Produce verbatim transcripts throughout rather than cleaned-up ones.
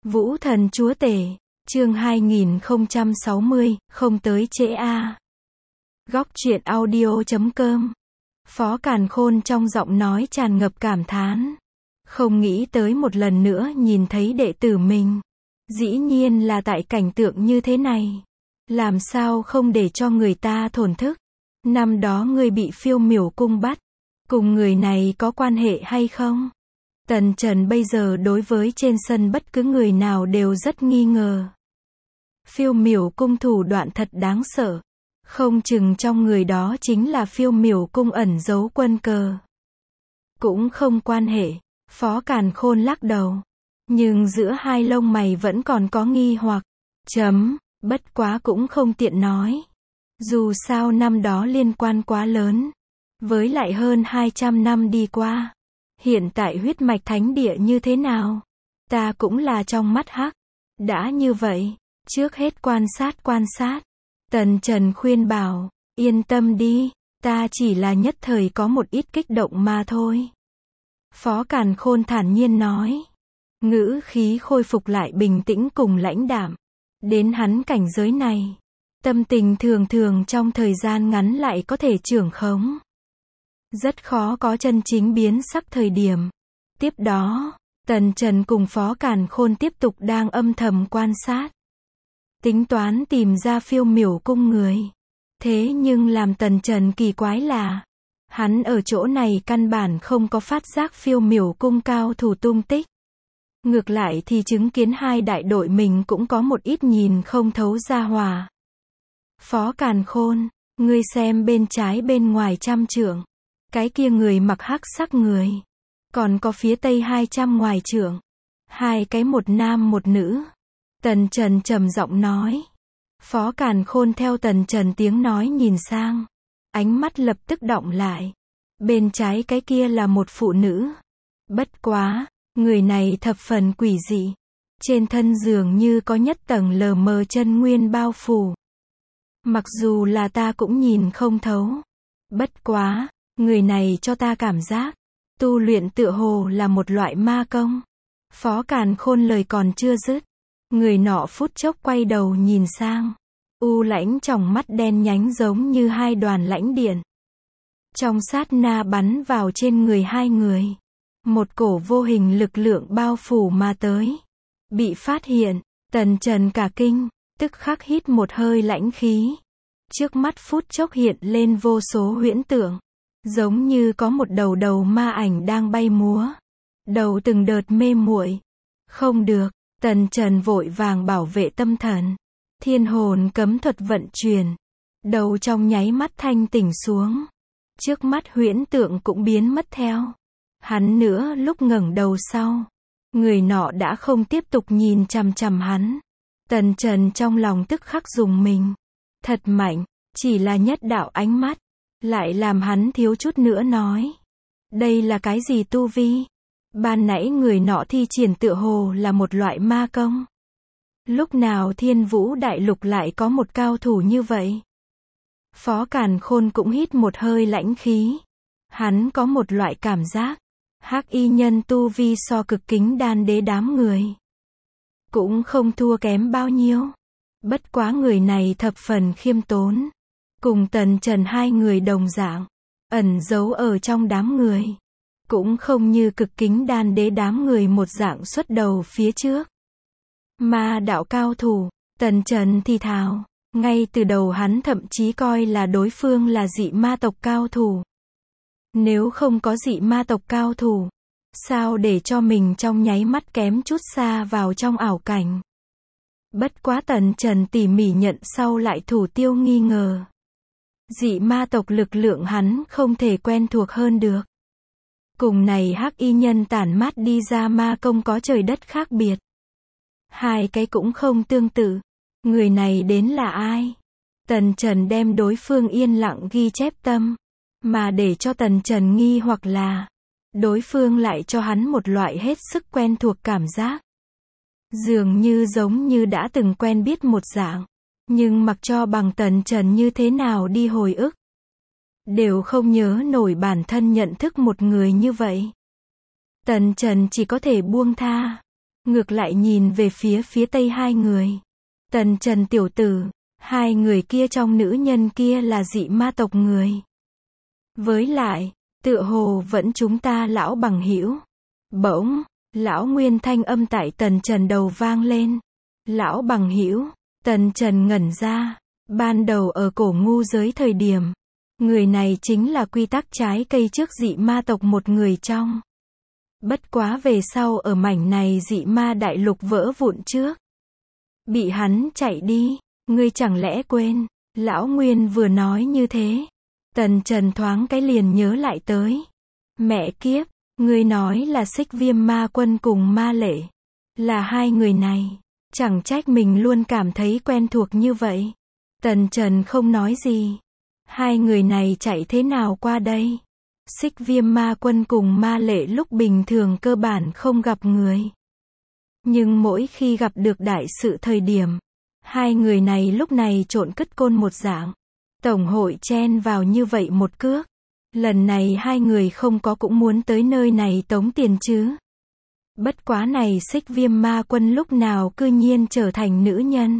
Vũ thần chúa tể, chương hai nghìn không trăm sáu mươi, không tới trễ a. Góc truyện audio chấm com. Phó Càn Khôn trong giọng nói tràn ngập cảm thán. Không nghĩ tới một lần nữa nhìn thấy đệ tử mình. Dĩ nhiên là tại cảnh tượng như thế này. Làm sao không để cho người ta thổn thức. Năm đó ngươi bị Phiêu Miểu cung bắt. Cùng người này có quan hệ hay không? Tần Trần bây giờ đối với trên sân bất cứ người nào đều rất nghi ngờ. Phiêu Miểu cung thủ đoạn thật đáng sợ. Không chừng trong người đó chính là Phiêu Miểu cung ẩn giấu quân cờ. Cũng không quan hệ. Phó Càn Khôn lắc đầu. Nhưng giữa hai lông mày vẫn còn có nghi hoặc. Chấm, bất quá cũng không tiện nói. Dù sao năm đó liên quan quá lớn. Với lại hơn hai trăm năm đi qua. Hiện tại huyết mạch thánh địa như thế nào? Ta cũng là trong mắt hắc. Đã như vậy, trước hết quan sát quan sát. Tần Trần khuyên bảo, yên tâm đi, ta chỉ là nhất thời có một ít kích động mà thôi. Phó Càn Khôn thản nhiên nói. Ngữ khí khôi phục lại bình tĩnh cùng lãnh đạm. Đến hắn cảnh giới này, tâm tình thường thường trong thời gian ngắn lại có thể trưởng khống. Rất khó có chân chính biến sắc thời điểm. Tiếp đó, Tần Trần cùng Phó Càn Khôn tiếp tục đang âm thầm quan sát. Tính toán tìm ra Phiêu Miểu cung người. Thế nhưng làm Tần Trần kỳ quái là, hắn ở chỗ này căn bản không có phát giác Phiêu Miểu cung cao thủ tung tích. Ngược lại thì chứng kiến hai đại đội mình cũng có một ít nhìn không thấu ra hòa. Phó Càn Khôn, ngươi xem bên trái bên ngoài trăm trượng. Cái kia người mặc hắc sắc người. Còn có phía tây hai trăm ngoài trượng. Hai cái một nam một nữ. Tần Trần trầm giọng nói. Phó Càn Khôn theo Tần Trần tiếng nói nhìn sang. Ánh mắt lập tức động lại. Bên trái cái kia là một phụ nữ. Bất quá, người này thập phần quỷ dị. Trên thân dường như có nhất tầng lờ mờ chân nguyên bao phủ. Mặc dù là ta cũng nhìn không thấu. Bất quá, người này cho ta cảm giác, tu luyện tựa hồ là một loại ma công. Phó Càn Khôn lời còn chưa dứt. Người nọ phút chốc quay đầu nhìn sang. U lãnh tròng mắt đen nhánh giống như hai đoàn lãnh điện. Trong sát na bắn vào trên người hai người. Một cổ vô hình lực lượng bao phủ mà tới. Bị phát hiện, Tần Trần cả kinh, tức khắc hít một hơi lãnh khí. Trước mắt phút chốc hiện lên vô số huyễn tượng. Giống như có một đầu đầu ma ảnh đang bay múa. Đầu từng đợt mê muội. Không được, Tần Trần vội vàng bảo vệ tâm thần. Thiên hồn cấm thuật vận chuyển. Đầu trong nháy mắt thanh tỉnh xuống. Trước mắt huyễn tượng cũng biến mất theo. Hắn nữa lúc ngẩng đầu sau. Người nọ đã không tiếp tục nhìn chằm chằm hắn. Tần Trần trong lòng tức khắc dùng mình. Thật mạnh, chỉ là nhất đạo ánh mắt. Lại làm hắn thiếu chút nữa nói. Đây là cái gì tu vi? Ban nãy người nọ thi triển tựa hồ là một loại ma công. Lúc nào Thiên Vũ Đại Lục lại có một cao thủ như vậy? Phó Càn Khôn cũng hít một hơi lãnh khí. Hắn có một loại cảm giác. Hắc y nhân tu vi so cực kính đan đế đám người. Cũng không thua kém bao nhiêu. Bất quá người này thập phần khiêm tốn. Cùng Tần Trần hai người đồng dạng. Ẩn giấu ở trong đám người. Cũng không như cực kính đan đế đám người một dạng xuất đầu phía trước. Ma đạo cao thủ, Tần Trần thì thào. Ngay từ đầu hắn thậm chí coi là đối phương là dị ma tộc cao thủ. Nếu không có dị ma tộc cao thủ, sao để cho mình trong nháy mắt kém chút xa vào trong ảo cảnh. Bất quá Tần Trần tỉ mỉ nhận sau lại thủ tiêu nghi ngờ. Dị ma tộc lực lượng hắn không thể quen thuộc hơn được. Cùng này hắc y nhân tản mát đi ra ma công có trời đất khác biệt. Hai cái cũng không tương tự. Người này đến là ai? Tần Trần đem đối phương yên lặng ghi chép tâm. Mà để cho Tần Trần nghi hoặc là, đối phương lại cho hắn một loại hết sức quen thuộc cảm giác. Dường như giống như đã từng quen biết một dạng. Nhưng mặc cho bằng Tần Trần như thế nào đi hồi ức. Đều không nhớ nổi bản thân nhận thức một người như vậy. Tần Trần chỉ có thể buông tha. ngược lại nhìn về phía phía tây hai người. Tần Trần tiểu tử, hai người kia trong nữ nhân kia là dị ma tộc người. Với lại, tựa hồ vẫn chúng ta lão bằng hữu. Bỗng, lão Nguyên thanh âm tại Tần Trần đầu vang lên. Lão bằng hữu, Tần Trần ngẩn ra, ban đầu ở cổ ngu giới thời điểm, người này chính là quy tắc trái cây trước dị ma tộc một người trong. Bất quá về sau ở mảnh này dị ma đại lục vỡ vụn trước. Bị hắn chạy đi, ngươi chẳng lẽ quên, lão Nguyên vừa nói như thế. Tần Trần thoáng cái liền nhớ lại tới. Mẹ kiếp, ngươi nói là Xích Viêm Ma Quân cùng Ma Lệ. Là hai người này, chẳng trách mình luôn cảm thấy quen thuộc như vậy. Tần Trần không nói gì. Hai người này chạy thế nào qua đây? Xích Viêm Ma Quân cùng Ma Lệ lúc bình thường cơ bản không gặp người. Nhưng mỗi khi gặp được đại sự thời điểm, hai người này lúc này trộn cứt côn một dạng. Tổng hội chen vào như vậy một cước. Lần này hai người không có cũng muốn tới nơi này tống tiền chứ. Bất quá này Xích Viêm Ma Quân lúc nào cư nhiên trở thành nữ nhân.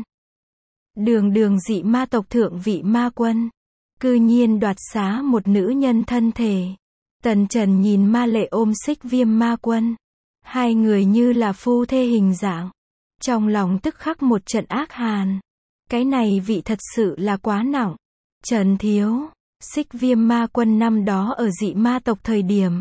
Đường đường dị ma tộc thượng vị ma quân, cư nhiên đoạt xá một nữ nhân thân thể. Tần Trần nhìn Ma Lệ ôm Xích Viêm Ma Quân. Hai người như là phu thê hình dạng. Trong lòng tức khắc một trận ác hàn. Cái này vị thật sự là quá nặng. Trần thiếu, Xích Viêm Ma Quân năm đó ở dị ma tộc thời điểm.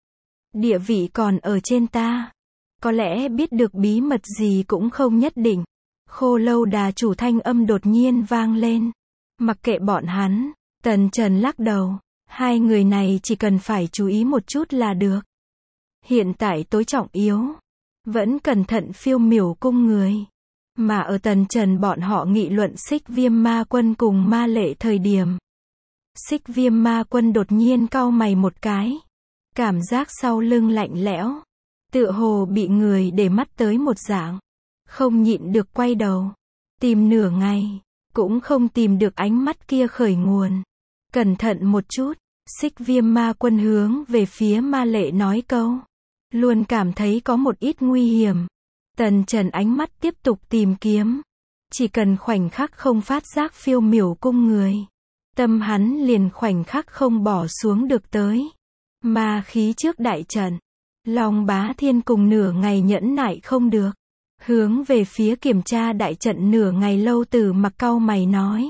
Địa vị còn ở trên ta. Có lẽ biết được bí mật gì cũng không nhất định. Khô Lâu Đà chủ thanh âm đột nhiên vang lên. Mặc kệ bọn hắn, Tần Trần lắc đầu. Hai người này chỉ cần phải chú ý một chút là được. Hiện tại tối trọng yếu, vẫn cẩn thận phiêu miểu cung người. Mà ở Tần Trần bọn họ nghị luận Xích Viêm Ma Quân cùng Ma Lệ thời điểm. Xích Viêm Ma Quân đột nhiên cau mày một cái. Cảm giác sau lưng lạnh lẽo. Tựa hồ bị người để mắt tới một dạng. Không nhịn được quay đầu. Tìm nửa ngày, cũng không tìm được ánh mắt kia khởi nguồn. Cẩn thận một chút, Xích Viêm Ma Quân hướng về phía Ma Lệ nói câu. Luôn cảm thấy có một ít nguy hiểm. Tần Trần ánh mắt tiếp tục tìm kiếm. Chỉ cần khoảnh khắc không phát giác phiêu miểu cung người. Tâm hắn liền khoảnh khắc không bỏ xuống được tới. Ma khí trước đại trận. Long Bá Thiên cùng nửa ngày nhẫn nại không được. Hướng về phía kiểm tra đại trận nửa ngày Lâu Tử Mặc cau mày nói.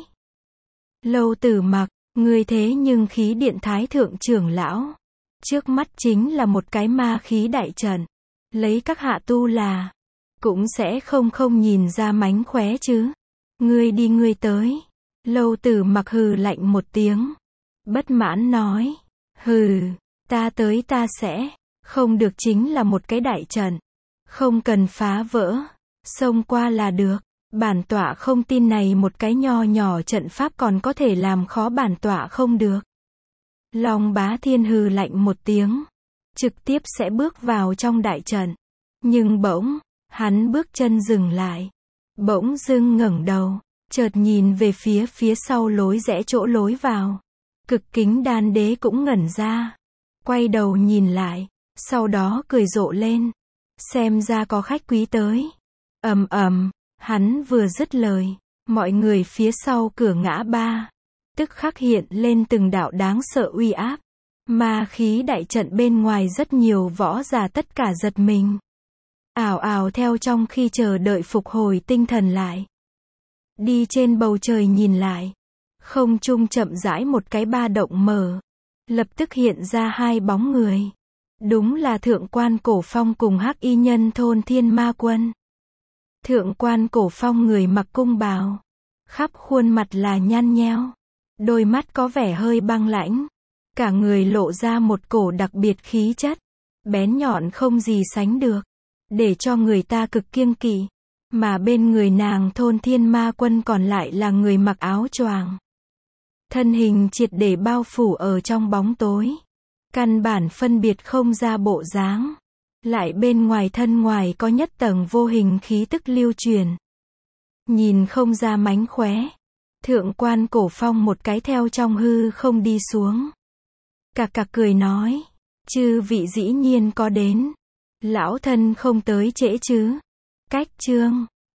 Lâu Tử Mặc, ngươi thế nhưng khí điện thái thượng trưởng lão. Trước mắt chính là một cái ma khí đại trận. Lấy các hạ tu là, cũng sẽ không không nhìn ra mánh khóe chứ. Ngươi đi ngươi tới. Lâu Tử Mặc hừ lạnh một tiếng. Bất mãn nói. Hừ, ta tới ta sẽ. Không được chính là một cái đại trận. Không cần phá vỡ. Xông qua là được. Bản tọa không tin này một cái nho nhỏ trận pháp còn có thể làm khó bản tọa không được. Long Bá Thiên hừ lạnh một tiếng. Trực tiếp sẽ bước vào trong đại trận. Nhưng bỗng, hắn bước chân dừng lại. Bỗng dưng ngẩng đầu. Chợt nhìn về phía phía sau lối rẽ chỗ lối vào. Cực Kính Đan Đế cũng ngẩn ra. Quay đầu nhìn lại. Sau đó cười rộ lên. Xem ra có khách quý tới. Ầm ầm, hắn vừa dứt lời. Mọi người phía sau cửa ngã ba. Tức khắc hiện lên từng đạo đáng sợ uy áp. Ma khí đại trận bên ngoài rất nhiều võ giả tất cả giật mình. Ảo ảo theo trong khi chờ đợi phục hồi tinh thần lại. Đi trên bầu trời nhìn lại. Không trung chậm rãi một cái ba động mở. Lập tức hiện ra hai bóng người. Đúng là Thượng Quan Cổ Phong cùng Hắc Y Nhân Thôn Thiên Ma Quân. Thượng Quan Cổ Phong người mặc cung bào. Khắp khuôn mặt là nhăn nheo. Đôi mắt có vẻ hơi băng lãnh. Cả người lộ ra một cổ đặc biệt khí chất. Bén nhọn không gì sánh được. Để cho người ta cực kiêng kỵ. Mà bên người nàng Thôn Thiên Ma Quân còn lại là người mặc áo choàng. Thân hình triệt để bao phủ ở trong bóng tối. Căn bản phân biệt không ra bộ dáng. Lại bên ngoài thân ngoài có nhất tầng vô hình khí tức lưu truyền. Nhìn không ra mánh khóe. Thượng Quan Cổ Phong một cái theo trong hư không đi xuống. Cạc cạc cười nói. Chư vị dĩ nhiên có đến. Lão thân không tới trễ chứ. Cách chương